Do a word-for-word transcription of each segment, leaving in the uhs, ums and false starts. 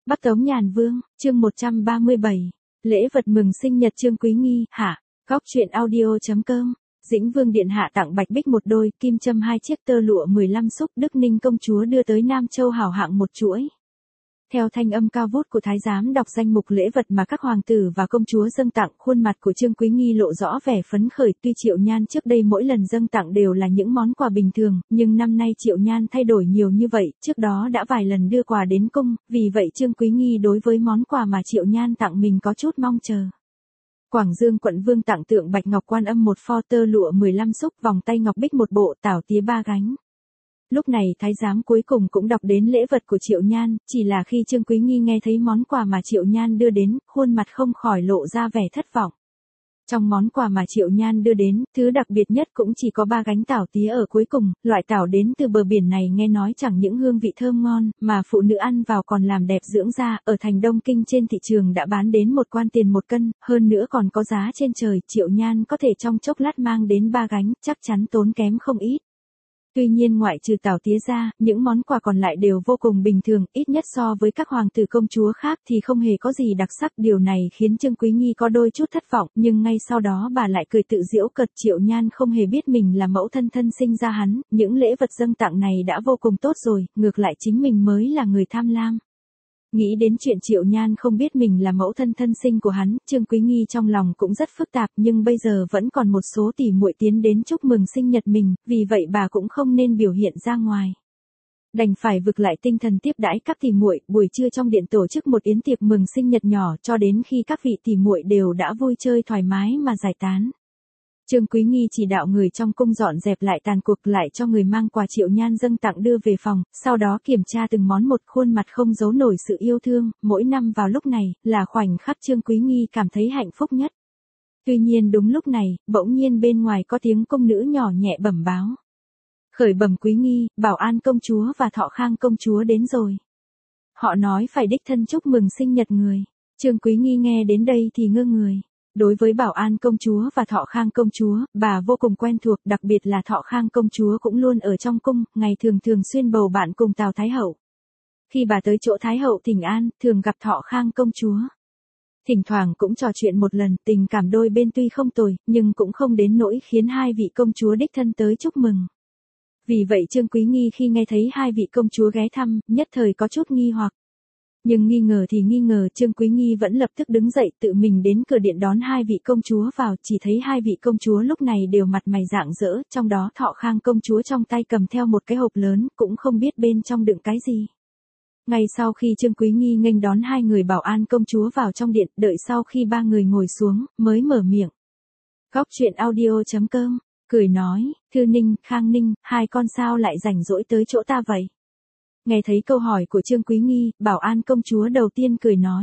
Bắc Tống Nhàn Vương, chương một trăm ba mươi bảy. Lễ vật mừng sinh nhật Trương Quý Nghi, hạ. Góc truyện audio.com. Dĩnh Vương điện hạ tặng Bạch Bích một đôi, kim châm hai chiếc tơ lụa mười lăm xúc, Đức Ninh công chúa đưa tới Nam Châu hảo hạng một chuỗi. Theo thanh âm cao vút của thái giám đọc danh mục lễ vật mà các hoàng tử và công chúa dâng tặng, khuôn mặt của Trương Quý Nghi lộ rõ vẻ phấn khởi. Tuy Triệu Nhan trước đây mỗi lần dâng tặng đều là những món quà bình thường, nhưng năm nay Triệu Nhan thay đổi nhiều như vậy, trước đó đã vài lần đưa quà đến cung, vì vậy Trương Quý Nghi đối với món quà mà Triệu Nhan tặng mình có chút mong chờ. Quảng Dương quận vương tặng tượng Bạch Ngọc Quan Âm một pho, tơ lụa mười lăm xúc, vòng tay ngọc bích một bộ, tảo tía ba gánh. Lúc này thái giám cuối cùng cũng đọc đến lễ vật của Triệu Nhan, chỉ là khi Trương Quý Nghi nghe thấy món quà mà Triệu Nhan đưa đến, khuôn mặt không khỏi lộ ra vẻ thất vọng. Trong món quà mà Triệu Nhan đưa đến, thứ đặc biệt nhất cũng chỉ có ba gánh tảo tía ở cuối cùng, loại tảo đến từ bờ biển này nghe nói chẳng những hương vị thơm ngon, mà phụ nữ ăn vào còn làm đẹp dưỡng da, ở thành Đông Kinh trên thị trường đã bán đến một quan tiền một cân, hơn nữa còn có giá trên trời, Triệu Nhan có thể trong chốc lát mang đến ba gánh, chắc chắn tốn kém không ít. Tuy nhiên ngoại trừ tảo tía ra, những món quà còn lại đều vô cùng bình thường, ít nhất so với các hoàng tử công chúa khác thì không hề có gì đặc sắc. Điều này khiến Trương Quý Nghi có đôi chút thất vọng, nhưng ngay sau đó bà lại cười tự giễu cợt. Triệu Nhan không hề biết mình là mẫu thân thân sinh ra hắn, những lễ vật dâng tặng này đã vô cùng tốt rồi, ngược lại chính mình mới là người tham lam. Nghĩ đến chuyện Triệu Nhan không biết mình là mẫu thân thân sinh của hắn, Trương Quý Nghi trong lòng cũng rất phức tạp, nhưng bây giờ vẫn còn một số tỷ muội tiến đến chúc mừng sinh nhật mình, vì vậy bà cũng không nên biểu hiện ra ngoài. Đành phải vực lại tinh thần tiếp đãi các tỷ muội, buổi trưa trong điện tổ chức một yến tiệc mừng sinh nhật nhỏ, cho đến khi các vị tỷ muội đều đã vui chơi thoải mái mà giải tán. Trương Quý Nghi chỉ đạo người trong cung dọn dẹp lại tàn cuộc, lại cho người mang quà Triệu Nhan dâng tặng đưa về phòng, sau đó kiểm tra từng món một, khuôn mặt không giấu nổi sự yêu thương. Mỗi năm vào lúc này, là khoảnh khắc Trương Quý Nghi cảm thấy hạnh phúc nhất. Tuy nhiên đúng lúc này, bỗng nhiên bên ngoài có tiếng cung nữ nhỏ nhẹ bẩm báo. Khởi bẩm Quý Nghi, Bảo An công chúa và Thọ Khang công chúa đến rồi. Họ nói phải đích thân chúc mừng sinh nhật người. Trương Quý Nghi nghe đến đây thì ngơ người. Đối với Bảo An công chúa và Thọ Khang công chúa, bà vô cùng quen thuộc, đặc biệt là Thọ Khang công chúa cũng luôn ở trong cung, ngày thường thường xuyên bầu bạn cùng Tào Thái Hậu. Khi bà tới chỗ Thái Hậu thỉnh an, thường gặp Thọ Khang công chúa. Thỉnh thoảng cũng trò chuyện một lần, tình cảm đôi bên tuy không tồi, nhưng cũng không đến nỗi khiến hai vị công chúa đích thân tới chúc mừng. Vì vậy Trương Quý Nghi khi nghe thấy hai vị công chúa ghé thăm, nhất thời có chút nghi hoặc. Nhưng nghi ngờ thì nghi ngờ, Trương Quý Nghi vẫn lập tức đứng dậy tự mình đến cửa điện đón hai vị công chúa vào, chỉ thấy hai vị công chúa lúc này đều mặt mày rạng rỡ, trong đó Thọ Khang công chúa trong tay cầm theo một cái hộp lớn, cũng không biết bên trong đựng cái gì. Ngay sau khi Trương Quý Nghi nghênh đón hai người Bảo An công chúa vào trong điện, đợi sau khi ba người ngồi xuống, mới mở miệng. Góc truyện audio.com, cười nói, Thư Ninh, Khang Ninh, hai con sao lại rảnh rỗi tới chỗ ta vậy? Nghe thấy câu hỏi của Trương Quý Nghi, Bảo An công chúa đầu tiên cười nói.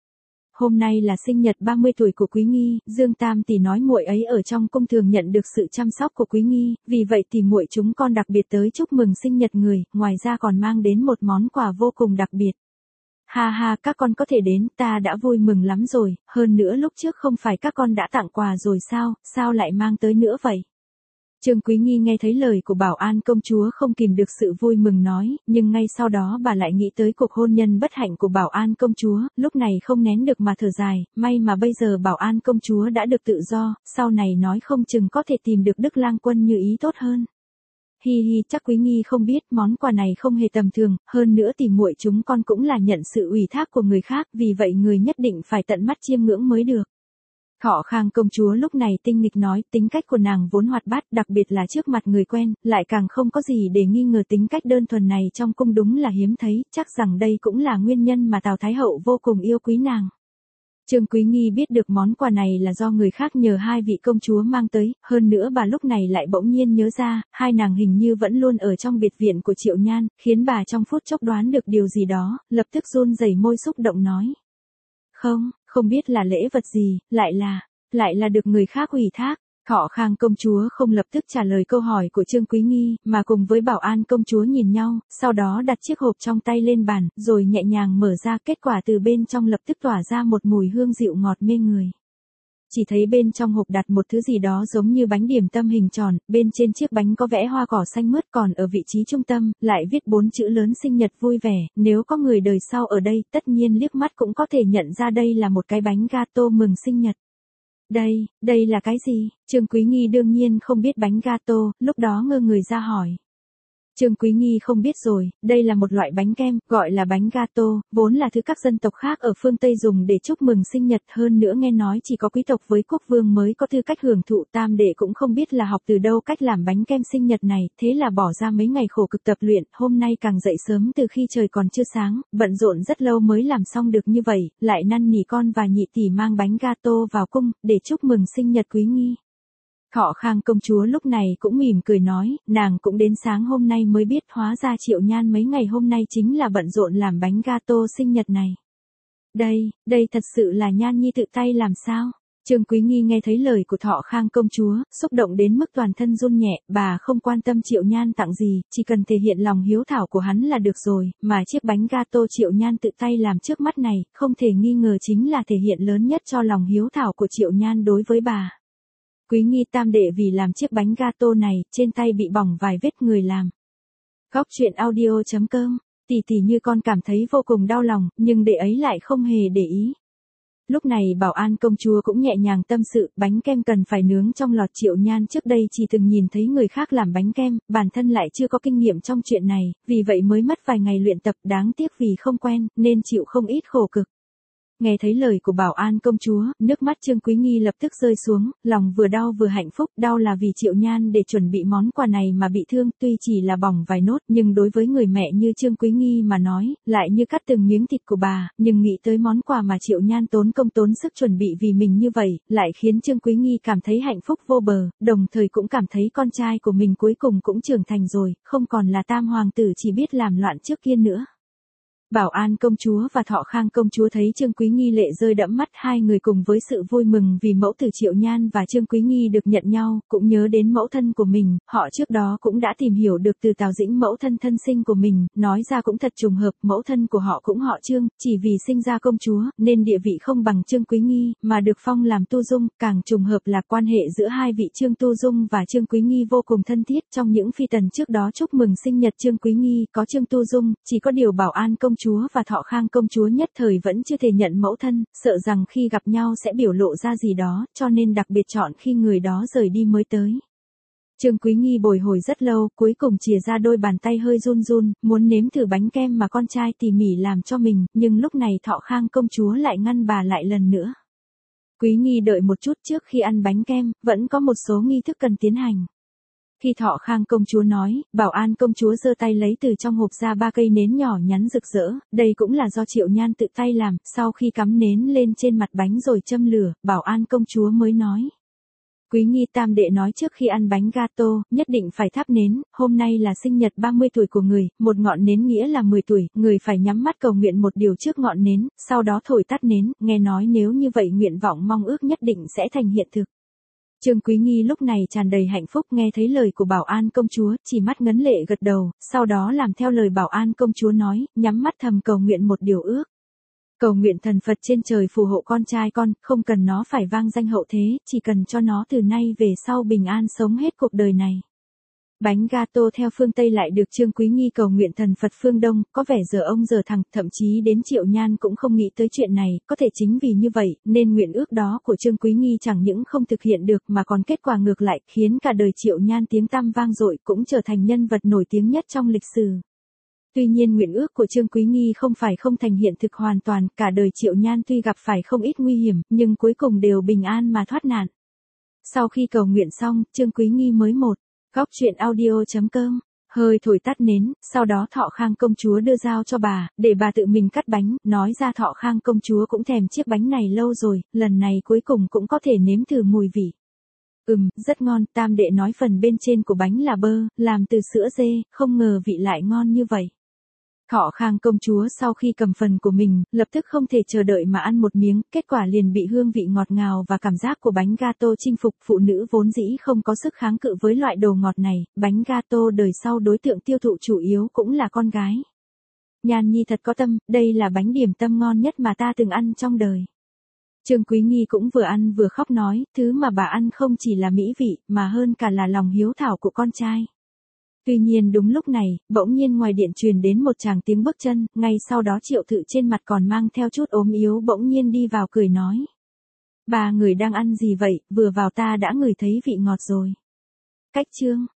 Hôm nay là sinh nhật ba mươi tuổi của Quý Nghi, Dương Tam tỷ nói muội ấy ở trong cung thường nhận được sự chăm sóc của Quý Nghi, vì vậy tỷ muội chúng con đặc biệt tới chúc mừng sinh nhật người, ngoài ra còn mang đến một món quà vô cùng đặc biệt. Ha ha, các con có thể đến, ta đã vui mừng lắm rồi, hơn nữa lúc trước không phải các con đã tặng quà rồi sao, sao lại mang tới nữa vậy? Trương Quý Nghi nghe thấy lời của Bảo An công chúa không kìm được sự vui mừng nói, nhưng ngay sau đó bà lại nghĩ tới cuộc hôn nhân bất hạnh của Bảo An công chúa, lúc này không nén được mà thở dài, may mà bây giờ Bảo An công chúa đã được tự do, sau này nói không chừng có thể tìm được Đức Lang Quân như ý tốt hơn. Hi hi, chắc Quý Nghi không biết món quà này không hề tầm thường, hơn nữa tỷ muội chúng con cũng là nhận sự ủy thác của người khác, vì vậy người nhất định phải tận mắt chiêm ngưỡng mới được. Thọ Khang công chúa lúc này tinh nghịch nói, tính cách của nàng vốn hoạt bát, đặc biệt là trước mặt người quen, lại càng không có gì để nghi ngờ, tính cách đơn thuần này trong cung đúng là hiếm thấy, chắc rằng đây cũng là nguyên nhân mà Tào Thái Hậu vô cùng yêu quý nàng. Trương Quý Nghi biết được món quà này là do người khác nhờ hai vị công chúa mang tới, hơn nữa bà lúc này lại bỗng nhiên nhớ ra, hai nàng hình như vẫn luôn ở trong biệt viện của Triệu Nhan, khiến bà trong phút chốc đoán được điều gì đó, lập tức run rẩy môi xúc động nói. Không, không biết là lễ vật gì, lại là, lại là được người khác ủy thác. Thọ Khang công chúa không lập tức trả lời câu hỏi của Trương Quý Nghi, mà cùng với Bảo An công chúa nhìn nhau, sau đó đặt chiếc hộp trong tay lên bàn, rồi nhẹ nhàng mở ra, kết quả từ bên trong lập tức tỏa ra một mùi hương dịu ngọt mê người. chỉ thấy bên trong hộp đặt một thứ gì đó giống như bánh điểm tâm hình tròn, bên trên chiếc bánh có vẽ hoa cỏ xanh mướt, còn ở vị trí trung tâm, lại viết bốn chữ lớn sinh nhật vui vẻ, nếu có người đời sau ở đây, tất nhiên liếc mắt cũng có thể nhận ra đây là một cái bánh gato mừng sinh nhật. Đây, đây là cái gì? Trương Quý Nghi đương nhiên không biết bánh gato, lúc đó ngơ người ra hỏi. Trương Quý Nghi không biết rồi, đây là một loại bánh kem, gọi là bánh gato, vốn là thứ các dân tộc khác ở phương Tây dùng để chúc mừng sinh nhật, hơn nữa nghe nói chỉ có quý tộc với quốc vương mới có tư cách hưởng thụ. Tam đệ cũng không biết là học từ đâu cách làm bánh kem sinh nhật này, thế là bỏ ra mấy ngày khổ cực tập luyện, hôm nay càng dậy sớm từ khi trời còn chưa sáng, bận rộn rất lâu mới làm xong được như vậy, lại năn nỉ con và nhị tỷ mang bánh gato vào cung, để chúc mừng sinh nhật Quý Nghi. Thọ Khang công chúa lúc này cũng mỉm cười nói, nàng cũng đến sáng hôm nay mới biết, hóa ra Triệu Nhan mấy ngày hôm nay chính là bận rộn làm bánh gato sinh nhật này. Đây, đây thật sự là Nhan Nhi tự tay làm sao? Trương Quý Nghi nghe thấy lời của Thọ Khang công chúa, xúc động đến mức toàn thân run nhẹ, bà không quan tâm Triệu Nhan tặng gì, chỉ cần thể hiện lòng hiếu thảo của hắn là được rồi, mà chiếc bánh gato Triệu Nhan tự tay làm trước mắt này, không thể nghi ngờ chính là thể hiện lớn nhất cho lòng hiếu thảo của Triệu Nhan đối với bà. Quý Nghi tam đệ vì làm chiếc bánh gato này, trên tay bị bỏng vài vết, người làm. Góc truyện audio chấm com, tỷ tỷ như con cảm thấy vô cùng đau lòng, nhưng đệ ấy lại không hề để ý. Lúc này Bảo An công chúa cũng nhẹ nhàng tâm sự, bánh kem cần phải nướng trong lò. Triệu Nhan trước đây chỉ từng nhìn thấy người khác làm bánh kem, bản thân lại chưa có kinh nghiệm trong chuyện này, vì vậy mới mất vài ngày luyện tập, đáng tiếc vì không quen, nên chịu không ít khổ cực. Nghe thấy lời của Bảo An công chúa, nước mắt Trương Quý Nghi lập tức rơi xuống, lòng vừa đau vừa hạnh phúc, đau là vì Triệu Nhan để chuẩn bị món quà này mà bị thương, tuy chỉ là bỏng vài nốt, nhưng đối với người mẹ như Trương Quý Nghi mà nói, lại như cắt từng miếng thịt của bà, nhưng nghĩ tới món quà mà Triệu Nhan tốn công tốn sức chuẩn bị vì mình như vậy, lại khiến Trương Quý Nghi cảm thấy hạnh phúc vô bờ, đồng thời cũng cảm thấy con trai của mình cuối cùng cũng trưởng thành rồi, không còn là tam hoàng tử chỉ biết làm loạn trước kia nữa. Bảo An công chúa và Thọ Khang công chúa thấy Trương Quý Nghi lệ rơi đẫm mắt, hai người cùng với sự vui mừng vì mẫu tử Triệu Nhan và Trương Quý Nghi được nhận nhau, cũng nhớ đến mẫu thân của mình, họ trước đó cũng đã tìm hiểu được từ Tào Dĩnh mẫu thân thân sinh của mình, nói ra cũng thật trùng hợp, mẫu thân của họ cũng họ Trương, chỉ vì sinh ra công chúa, nên địa vị không bằng Trương Quý Nghi, mà được phong làm tu dung, càng trùng hợp là quan hệ giữa hai vị Trương Tu Dung và Trương Quý Nghi vô cùng thân thiết. Trong những phi tần trước đó chúc mừng sinh nhật Trương Quý Nghi, có Trương Tu Dung, chỉ có điều Bảo An công chúa và Thọ Khang công chúa nhất thời vẫn chưa thể nhận mẫu thân, sợ rằng khi gặp nhau sẽ biểu lộ ra gì đó, cho nên đặc biệt chọn khi người đó rời đi mới tới. Trương Quý Nghi bồi hồi rất lâu, cuối cùng chìa ra đôi bàn tay hơi run run, muốn nếm thử bánh kem mà con trai tỉ mỉ làm cho mình, nhưng lúc này Thọ Khang công chúa lại ngăn bà lại lần nữa. Quý Nghi đợi một chút, trước khi ăn bánh kem, vẫn có một số nghi thức cần tiến hành. Khi Thọ Khang công chúa nói, Bảo An công chúa giơ tay lấy từ trong hộp ra ba cây nến nhỏ nhắn rực rỡ, đây cũng là do Triệu Nhan tự tay làm, sau khi cắm nến lên trên mặt bánh rồi châm lửa, Bảo An công chúa mới nói. Quý Nghi tam đệ nói trước khi ăn bánh gato, nhất định phải thắp nến, hôm nay là sinh nhật ba mươi tuổi của người, một ngọn nến nghĩa là mười tuổi, người phải nhắm mắt cầu nguyện một điều trước ngọn nến, sau đó thổi tắt nến, nghe nói nếu như vậy nguyện vọng mong ước nhất định sẽ thành hiện thực. Trương Quý Nghi lúc này tràn đầy hạnh phúc, nghe thấy lời của Bảo An công chúa, chỉ mắt ngấn lệ gật đầu, sau đó làm theo lời Bảo An công chúa nói, nhắm mắt thầm cầu nguyện một điều ước. Cầu nguyện thần Phật trên trời phù hộ con trai con, không cần nó phải vang danh hậu thế, chỉ cần cho nó từ nay về sau bình an sống hết cuộc đời này. Bánh gato theo phương Tây lại được Trương Quý Nghi cầu nguyện thần Phật phương Đông, có vẻ giờ ông giờ thằng, thậm chí đến Triệu Nhan cũng không nghĩ tới chuyện này, có thể chính vì như vậy, nên nguyện ước đó của Trương Quý Nghi chẳng những không thực hiện được mà còn kết quả ngược lại, khiến cả đời Triệu Nhan tiếng tăm vang dội, cũng trở thành nhân vật nổi tiếng nhất trong lịch sử. Tuy nhiên nguyện ước của Trương Quý Nghi không phải không thành hiện thực hoàn toàn, cả đời Triệu Nhan tuy gặp phải không ít nguy hiểm, nhưng cuối cùng đều bình an mà thoát nạn. Sau khi cầu nguyện xong, Trương Quý Nghi mới một. Góc truyện audio chấm com, hơi thổi tắt nến, sau đó Thọ Khang công chúa đưa dao cho bà, để bà tự mình cắt bánh, nói ra Thọ Khang công chúa cũng thèm chiếc bánh này lâu rồi, lần này cuối cùng cũng có thể nếm thử mùi vị. Ừm, rất ngon, tam đệ nói phần bên trên của bánh là bơ, làm từ sữa dê, không ngờ vị lại ngon như vậy. Thọ Khang công chúa sau khi cầm phần của mình, lập tức không thể chờ đợi mà ăn một miếng, kết quả liền bị hương vị ngọt ngào và cảm giác của bánh gato chinh phục. Phụ nữ vốn dĩ không có sức kháng cự với loại đồ ngọt này, bánh gato đời sau đối tượng tiêu thụ chủ yếu cũng là con gái. Nhan Nhi thật có tâm, đây là bánh điểm tâm ngon nhất mà ta từng ăn trong đời. Trương Quý Nghi cũng vừa ăn vừa khóc nói, thứ mà bà ăn không chỉ là mỹ vị, mà hơn cả là lòng hiếu thảo của con trai. Tuy nhiên đúng lúc này, bỗng nhiên ngoài điện truyền đến một tràng tiếng bước chân, ngay sau đó Triệu Thự trên mặt còn mang theo chút ốm yếu bỗng nhiên đi vào cười nói. Ba người đang ăn gì vậy, vừa vào ta đã ngửi thấy vị ngọt rồi. Cách chương